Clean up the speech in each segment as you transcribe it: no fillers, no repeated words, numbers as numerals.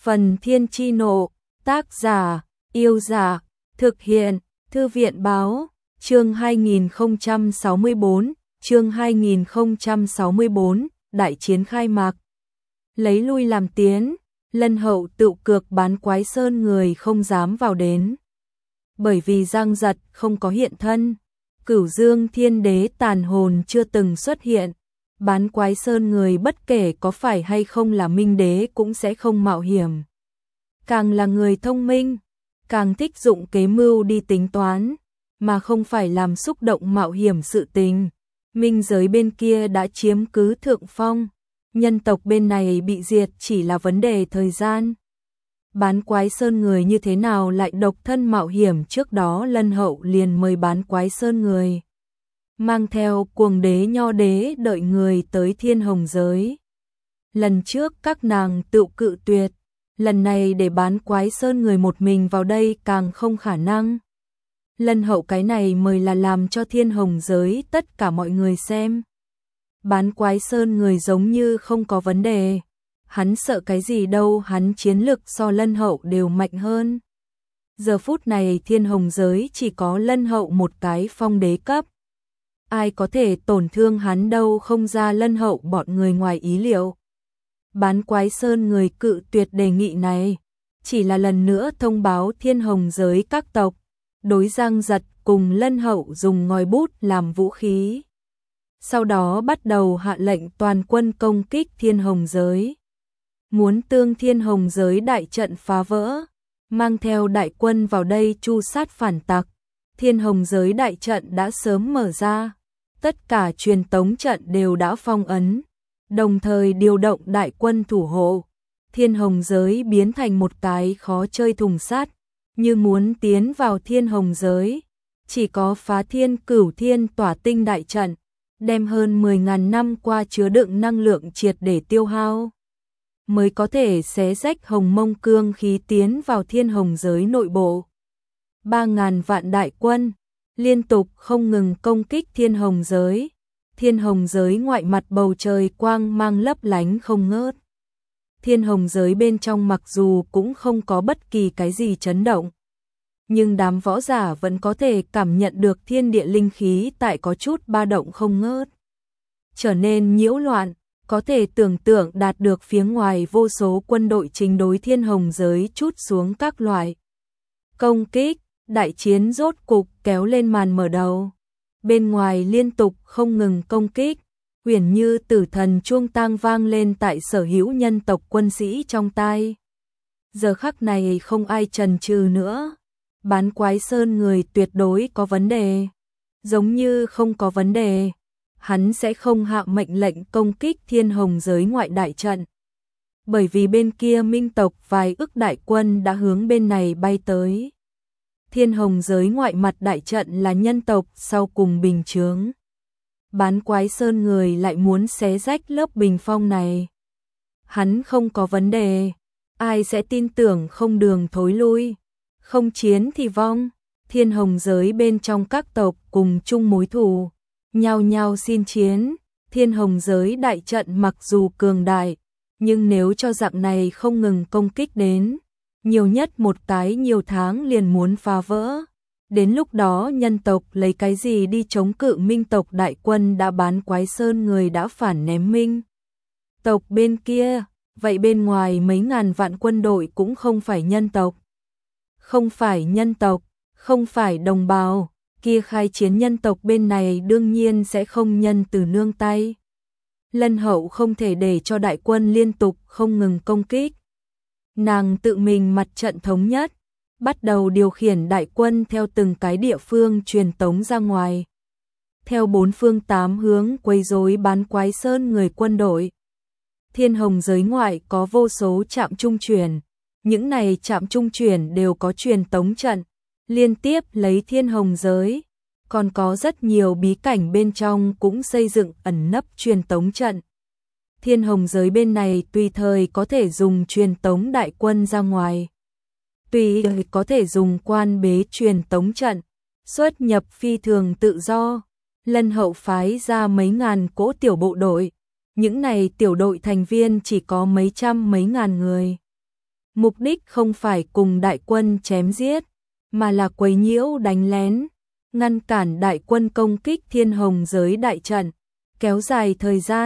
Phần Thiên Chi Nộ, tác giả, Yêu Giả, thực hiện, Thư viện Báo, chương 2064, chương 2064, đại chiến khai mạc. Lấy lui làm tiến, Lân Hậu tự cược bán Quái Sơn người không dám vào đến. Bởi vì Giang Giật không có hiện thân, Cửu Dương Thiên Đế tàn hồn chưa từng xuất hiện. Bán Quái Sơn người bất kể có phải hay không là Minh Đế cũng sẽ không mạo hiểm. Càng là người thông minh, càng thích dụng kế mưu đi tính toán, mà không phải làm xúc động mạo hiểm sự tình. Minh giới bên kia đã chiếm cứ thượng phong, nhân tộc bên này bị diệt chỉ là vấn đề thời gian. Bán Quái Sơn người như thế nào lại độc thân mạo hiểm, trước đó Lân Hậu liền mời Bán Quái Sơn người mang theo Cuồng Đế Nho Đế đợi người tới Thiên Hồng giới. Lần trước các nàng tự cự tuyệt, lần này để Bán Quái Sơn người một mình vào đây càng không khả năng. Lân Hậu cái này mời là làm cho Thiên Hồng giới tất cả mọi người xem. Bán Quái Sơn người giống như không có vấn đề. Hắn sợ cái gì đâu, hắn chiến lực so Lân Hậu đều mạnh hơn. Giờ phút này Thiên Hồng giới chỉ có Lân Hậu một cái phong đế cấp. Ai có thể tổn thương hắn đâu, không ra Lân Hậu bọn người ngoài ý liệu. Bán Quái Sơn người cự tuyệt đề nghị này, chỉ là lần nữa thông báo Thiên Hồng giới các tộc, đối Giang Giật cùng Lân Hậu dùng ngòi bút làm vũ khí. Sau đó bắt đầu hạ lệnh toàn quân công kích Thiên Hồng giới. Muốn tương Thiên Hồng giới đại trận phá vỡ, mang theo đại quân vào đây tru sát phản tặc. Thiên Hồng giới đại trận đã sớm mở ra, tất cả truyền tống trận đều đã phong ấn, đồng thời điều động đại quân thủ hộ. Thiên Hồng giới biến thành một cái khó chơi thùng sắt, như muốn tiến vào Thiên Hồng giới, chỉ có phá Thiên Cửu Thiên Tỏa Tinh đại trận, đem hơn 10.000 năm qua chứa đựng năng lượng triệt để tiêu hao, mới có thể xé rách hồng mông cương khí tiến vào Thiên Hồng giới nội bộ. 3.000 vạn đại quân liên tục không ngừng công kích Thiên Hồng giới. Thiên Hồng giới ngoại mặt bầu trời quang mang lấp lánh không ngớt. Thiên Hồng giới bên trong mặc dù cũng không có bất kỳ cái gì chấn động, nhưng đám võ giả vẫn có thể cảm nhận được thiên địa linh khí tại có chút ba động không ngớt, trở nên nhiễu loạn. Có thể tưởng tượng đạt được phía ngoài vô số quân đội chính đối Thiên Hồng giới trút xuống các loại công kích. Đại chiến rốt cục kéo lên màn mở đầu. Bên ngoài liên tục không ngừng công kích, uyển như tử thần chuông tang vang lên tại sở hữu nhân tộc quân sĩ trong tai. Giờ khắc này không ai chần chừ nữa. Bán Quái Sơn người tuyệt đối có vấn đề. Giống như không có vấn đề, hắn sẽ không hạ mệnh lệnh công kích Thiên Hồng giới ngoại đại trận. Bởi vì bên kia Minh tộc vài ức đại quân đã hướng bên này bay tới. Thiên Hồng giới ngoại mặt đại trận là nhân tộc sau cùng bình chướng. Bán Quái Sơn người lại muốn xé rách lớp bình phong này. Hắn không có vấn đề, ai sẽ tin tưởng không đường thối lui, không chiến thì vong. Thiên Hồng giới bên trong các tộc cùng chung mối thù, nhao nhao xin chiến. Thiên Hồng giới đại trận mặc dù cường đại, nhưng nếu cho dạng này không ngừng công kích đến, nhiều nhất một cái nhiều tháng liền muốn phá vỡ. Đến lúc đó nhân tộc lấy cái gì đi chống cự Minh tộc đại quân đã Bán Quái Sơn người đã phản ném Minh tộc bên kia, vậy bên ngoài mấy ngàn vạn quân đội cũng không phải nhân tộc. Không phải nhân tộc, không phải đồng bào, kia khai chiến nhân tộc bên này đương nhiên sẽ không nhân từ nương tay. Lân Hậu không thể để cho đại quân liên tục không ngừng công kích. Nàng tự mình mặt trận thống nhất, bắt đầu điều khiển đại quân theo từng cái địa phương truyền tống ra ngoài. Theo bốn phương tám hướng quấy rối Bán Quái Sơn người quân đội. Thiên Hồng giới ngoại có vô số trạm trung chuyển, những này trạm trung chuyển đều có truyền tống trận, liên tiếp lấy Thiên Hồng giới. Còn có rất nhiều bí cảnh bên trong cũng xây dựng ẩn nấp truyền tống trận. Thiên Hồng giới bên này tùy thời có thể dùng truyền tống đại quân ra ngoài. Tùy thời có thể dùng quan bế truyền tống trận, xuất nhập phi thường tự do. Lân Hậu phái ra mấy ngàn cỗ tiểu bộ đội. Những này tiểu đội thành viên chỉ có mấy trăm mấy ngàn người. Mục đích không phải cùng đại quân chém giết, mà là quấy nhiễu đánh lén, ngăn cản đại quân công kích Thiên Hồng giới đại trận, kéo dài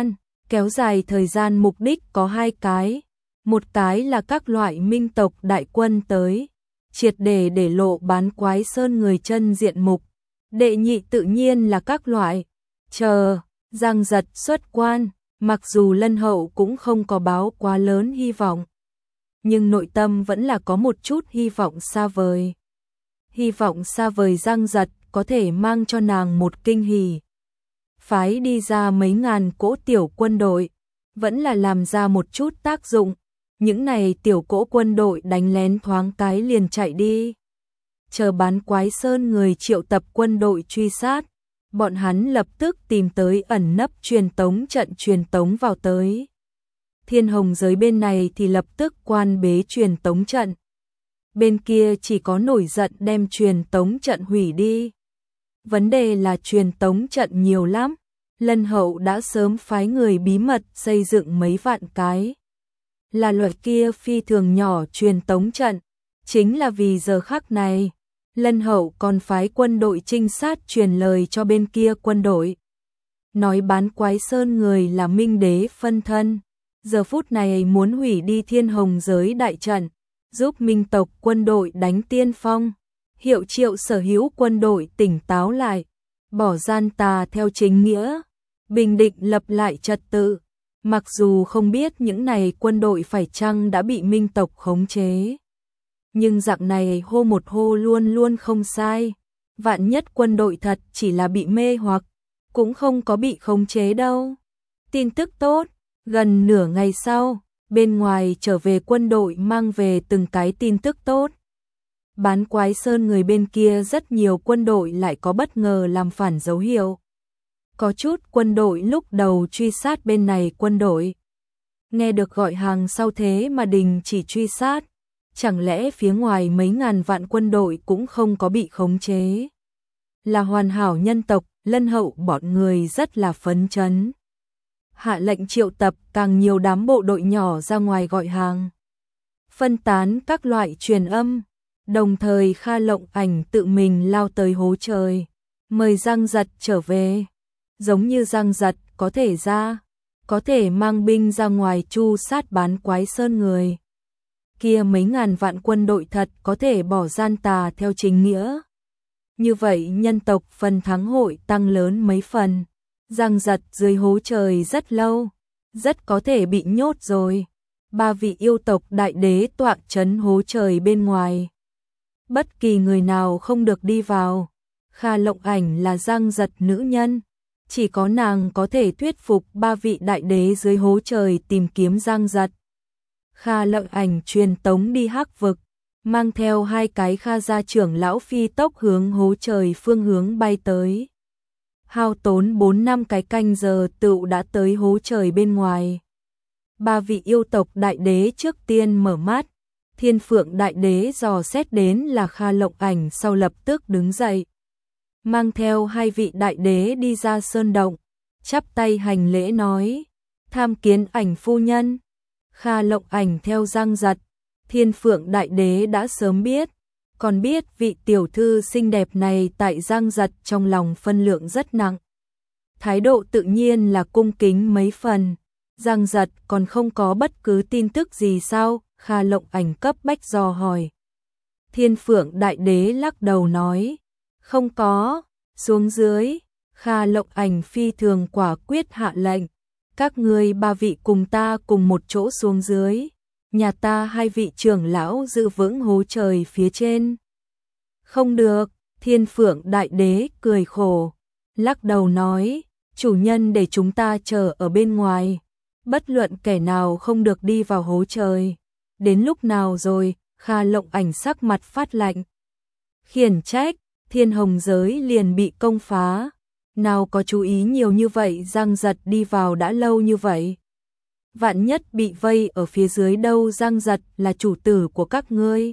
thời gian mục đích có hai cái. Một cái là các loại minh tộc đại quân tới, triệt để lộ Bán Quái Sơn người chân diện mục. Đệ nhị tự nhiên là các loại Giang Giật xuất quan, mặc dù Lân Hậu cũng không có báo quá lớn hy vọng, nhưng nội tâm vẫn là có một chút hy vọng xa vời. Hy vọng xa vời Giang Giật có thể mang cho nàng một kinh hỉ. Phái đi ra mấy ngàn cỗ tiểu quân đội, vẫn là làm ra một chút tác dụng. Những này tiểu cỗ quân đội đánh lén thoáng cái liền chạy đi. Chờ Bán Quái Sơn người triệu tập quân đội truy sát, bọn hắn lập tức tìm tới ẩn nấp truyền tống trận truyền tống vào tới. Thiên Hồng giới bên này thì lập tức quan bế truyền tống trận. Bên kia chỉ có nổi giận đem truyền tống trận hủy đi. Vấn đề là truyền tống trận nhiều lắm. Lân Hậu đã sớm phái người bí mật xây dựng mấy vạn cái. Là loại kia phi thường nhỏ truyền tống trận. Chính là vì giờ khắc này, Lân Hậu còn phái quân đội trinh sát truyền lời cho bên kia quân đội. Nói Bán Quái Sơn người là Minh Đế phân thân. Giờ phút này muốn hủy đi Thiên Hồng giới đại trận, giúp Minh tộc quân đội đánh tiên phong. Hiệu triệu sở hữu quân đội tỉnh táo lại, bỏ gian tà theo chính nghĩa, bình định lập lại trật tự. Mặc dù không biết những này quân đội phải chăng đã bị Minh tộc khống chế, nhưng dạng này hô một hô luôn luôn không sai. Vạn nhất quân đội thật chỉ là bị mê hoặc, cũng không có bị khống chế đâu. Tin tức tốt, gần nửa ngày sau, bên ngoài trở về quân đội mang về từng cái tin tức tốt. Bán Quái Sơn người bên kia rất nhiều quân đội lại có bất ngờ làm phản dấu hiệu. Có chút quân đội lúc đầu truy sát bên này quân đội. Nghe được gọi hàng sau thế mà đình chỉ truy sát. Chẳng lẽ phía ngoài mấy ngàn vạn quân đội cũng không có bị khống chế? Là hoàn hảo nhân tộc, Lân Hậu bọn người rất là phấn chấn. Hạ lệnh triệu tập càng nhiều đám bộ đội nhỏ ra ngoài gọi hàng. Phân tán các loại truyền âm. Đồng thời Kha Lộng Ảnh tự mình lao tới hố trời, mời Giang Giật trở về. Giống như Giang Giật có thể mang binh ra ngoài tru sát Bán Quái Sơn người. Kia mấy ngàn vạn quân đội thật có thể bỏ gian tà theo chính nghĩa. Như vậy nhân tộc phần thắng hội tăng lớn mấy phần. Giang Giật dưới hố trời rất lâu, rất có thể bị nhốt rồi. 3 vị yêu tộc đại đế tọa trấn hố trời bên ngoài. Bất kỳ người nào không được đi vào. Kha Lộng Ảnh là Giang Giật nữ nhân, chỉ có nàng có thể thuyết phục 3 vị đại đế dưới hố trời tìm kiếm Giang Giật. Kha Lộng Ảnh truyền tống đi Hắc vực, mang theo 2 cái Kha gia trưởng lão phi tốc hướng hố trời phương hướng bay tới. Hao tốn 4-5 cái canh giờ tựu đã tới hố trời bên ngoài. 3 vị yêu tộc đại đế trước tiên mở mắt. Thiên Phượng đại đế dò xét đến là Kha Lộng Ảnh sau lập tức đứng dậy. Mang theo 2 vị đại đế đi ra sơn động, chắp tay hành lễ nói, tham kiến Ảnh phu nhân. Kha Lộng Ảnh theo Giang Giật, Thiên Phượng đại đế đã sớm biết, còn biết vị tiểu thư xinh đẹp này tại Giang Giật trong lòng phân lượng rất nặng. Thái độ tự nhiên là cung kính mấy phần. Giang Giật còn không có bất cứ tin tức gì sao? Kha Lộng Ảnh cấp bách dò hỏi. Thiên Phượng đại đế lắc đầu nói, không có, xuống dưới. Kha Lộng Ảnh phi thường quả quyết hạ lệnh, các ngươi 3 vị cùng ta cùng một chỗ xuống dưới, nhà ta 2 vị trưởng lão giữ vững hố trời phía trên. Không được, Thiên Phượng đại đế cười khổ, lắc đầu nói, chủ nhân để chúng ta chờ ở bên ngoài, bất luận kẻ nào không được đi vào hố trời. Đến lúc nào rồi? Kha Lộng Ảnh sắc mặt phát lạnh, khiển trách. Thiên Hồng giới liền bị công phá, nào có chú ý nhiều như vậy. Giang Giật đi vào đã lâu như vậy, vạn nhất bị vây ở phía dưới đâu? Giang Giật là chủ tử của các ngươi,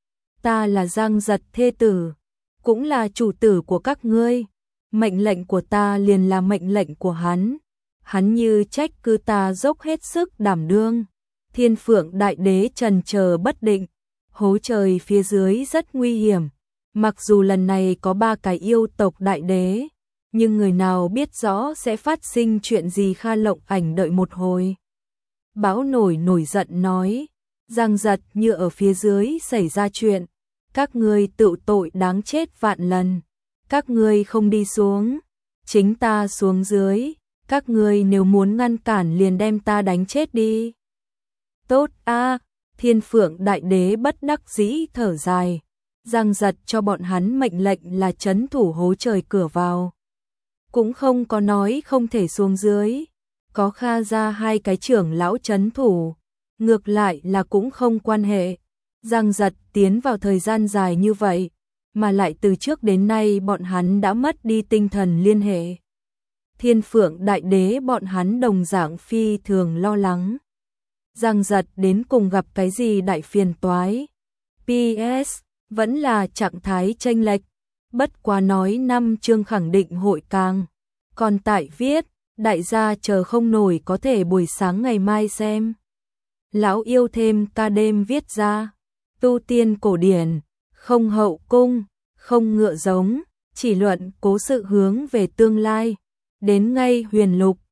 ta là Giang Giật thê tử, cũng là chủ tử của các ngươi, mệnh lệnh của ta liền là mệnh lệnh của hắn, hắn như trách cứ ta dốc hết sức đảm đương. Thiên Phượng Đại Đế trần chờ bất định, hố trời phía dưới rất nguy hiểm, mặc dù lần này có 3 cái yêu tộc đại đế, nhưng người nào biết rõ sẽ phát sinh chuyện gì. Kha Lộng Ảnh đợi một hồi. Bão nổi giận nói, Giang Giật như ở phía dưới xảy ra chuyện, các ngươi tự tội đáng chết vạn lần, các ngươi không đi xuống, chính ta xuống dưới, các ngươi nếu muốn ngăn cản liền đem ta đánh chết đi. Tốt a, Thiên Phượng Đại Đế bất đắc dĩ thở dài, Giang Giật cho bọn hắn mệnh lệnh là trấn thủ hố trời cửa vào, cũng không có nói không thể xuống dưới, có Kha ra 2 cái trưởng lão trấn thủ, ngược lại là cũng không quan hệ. Giang Giật tiến vào thời gian dài như vậy, mà lại từ trước đến nay bọn hắn đã mất đi tinh thần liên hệ. Thiên Phượng Đại Đế bọn hắn đồng dạng phi thường lo lắng. Giang Giật đến cùng gặp cái gì đại phiền toái. PS, vẫn là trạng thái chênh lệch, bất quá nói 5 chương khẳng định hội càng. Còn tại viết, đại gia chờ không nổi có thể buổi sáng ngày mai xem. Lão yêu thêm ca đêm viết ra, tu tiên cổ điển, không hậu cung, không ngựa giống, chỉ luận cố sự hướng về tương lai, đến ngay huyền lục,